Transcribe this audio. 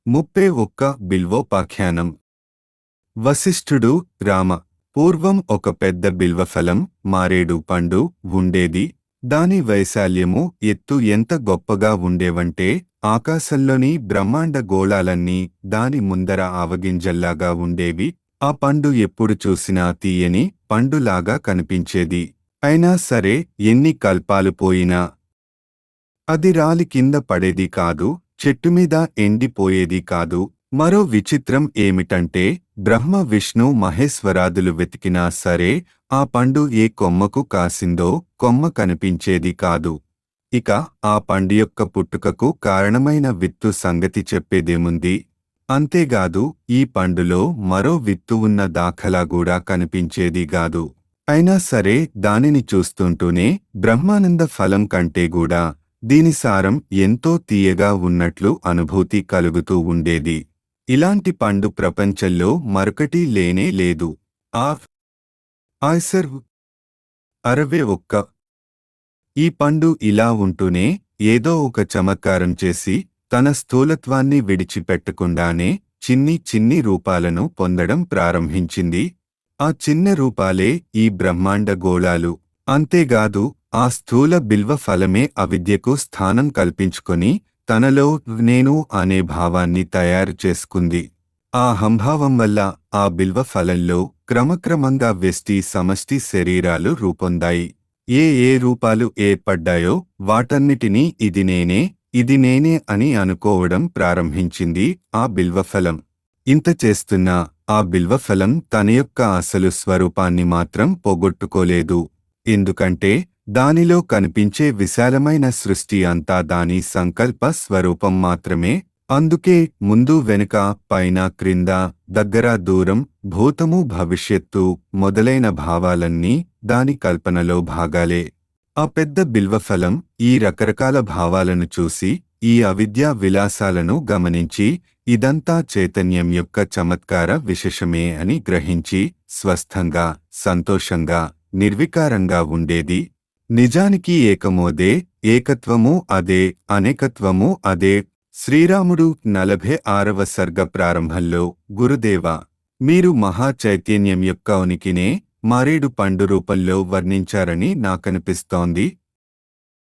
31 బిల్వోపాఖ్యానం. వశిష్ఠుడు, రామ, పూర్వం ఒక పెద్ద బిల్వఫలం, మారేడు పండు ఉండేది. దాని వైశాల్యము, ఎత్తు ఎంత గొప్పగా ఉండేవంటే ఆకాశంలోని బ్రహ్మాండ గోళాలన్నీ దాని ముందర ఆవగింజల్లాగా ఉండేవి. ఆ పండు ఎప్పుడు చూసినా తీయని పండులాగా కనిపించేది. అయినా సరే ఎన్ని కల్పాలు పోయినా అది రాలి కింద పడేది కాదు, చెట్టుమీద ఎండిపోయేది కాదు. మరో విచిత్రం ఏమిటంటే బ్రహ్మ విష్ణు మహేశ్వరాదులు వెతికినా సరే ఆ పండు ఏ కొమ్మకు కాసిందో కొమ్మ కనిపించేది కాదు. ఇక ఆ పండు యొక్క పుట్టుకకు కారణమైన విత్తు సంగతి చెప్పేదేముంది? అంతేగాదు ఈ పండులో మరో విత్తు ఉన్న దాఖలా కూడా కనిపించేది గాదు. అయినా సరే దానిని చూస్తుంటూనే బ్రహ్మానంద ఫలం కంటే కూడా దీని సారం ఎంతో తీయగా ఉన్నట్లు అనుభూతి కలుగుతూ ఉండేది. ఇలాంటి పండు ప్రపంచంలో మరొకటి లేనే లేదు. ఆయ్సర్ 61. ఈ పండు ఇలా ఉంటూనే ఏదో ఒక చమత్కారం చేసి తన స్థూలత్వాన్ని విడిచిపెట్టకుండానే చిన్ని చిన్ని రూపాలను పొందడం ప్రారంభించింది. ఆ చిన్న రూపాలే ఈ బ్రహ్మాండ గోళాలు. అంతేగాదు ఆ స్థూల బిల్వ ఫలమే అవిద్యకు స్థానం కల్పించుకొని తనలో నేను అనే భావాన్ని తయారు చేసుకుంది. ఆ అహంభావం వల్ల ఆ బిల్వ ఫలంలో క్రమక్రమంగా వ్యష్టి సమష్టి శరీరాలు రూపొందాయి. ఏ ఏ రూపాలు ఏర్పడ్డాయో వాటన్నిటినీ ఇది నేనే అని అనుకోవడం ప్రారంభించింది ఆ బిల్వఫలం. ఇంత చేస్తున్నా ఆ బిల్వఫలం తన యొక్క అసలు స్వరూపాన్ని మాత్రం పోగొట్టుకోలేదు. ఎందుకంటే దానిలో కనిపించే విశాలమైన సృష్టి అంతా దాని సంకల్ప స్వరూపం మాత్రమే. అందుకే ముందు వెనుక పైన క్రింద దగ్గర దూరం భూతము భవిష్యత్తు మొదలైన భావాలన్నీ దాని కల్పనలో భాగాలే. ఆ పెద్ద బిల్వఫలం ఈ రకరకాల భావాలను చూసి ఈ అవిద్యా విలాసాలను గమనించి ఇదంతా చైతన్యం యొక్క చమత్కార విశేషమే అని గ్రహించి స్వస్థంగా సంతోషంగా నిర్వికారంగా ఉండేది. నిజానికి ఏకమోదే, ఏకత్వము అదే, అనేకత్వము అదే. శ్రీరాముడు 46వ సర్గ ప్రారంభంలో గురుదేవా, మీరు మహా చైతన్యం యొక్క ఉనికినే మారేడు పండు రూపంలో వర్ణించారని నాకనిపిస్తోంది.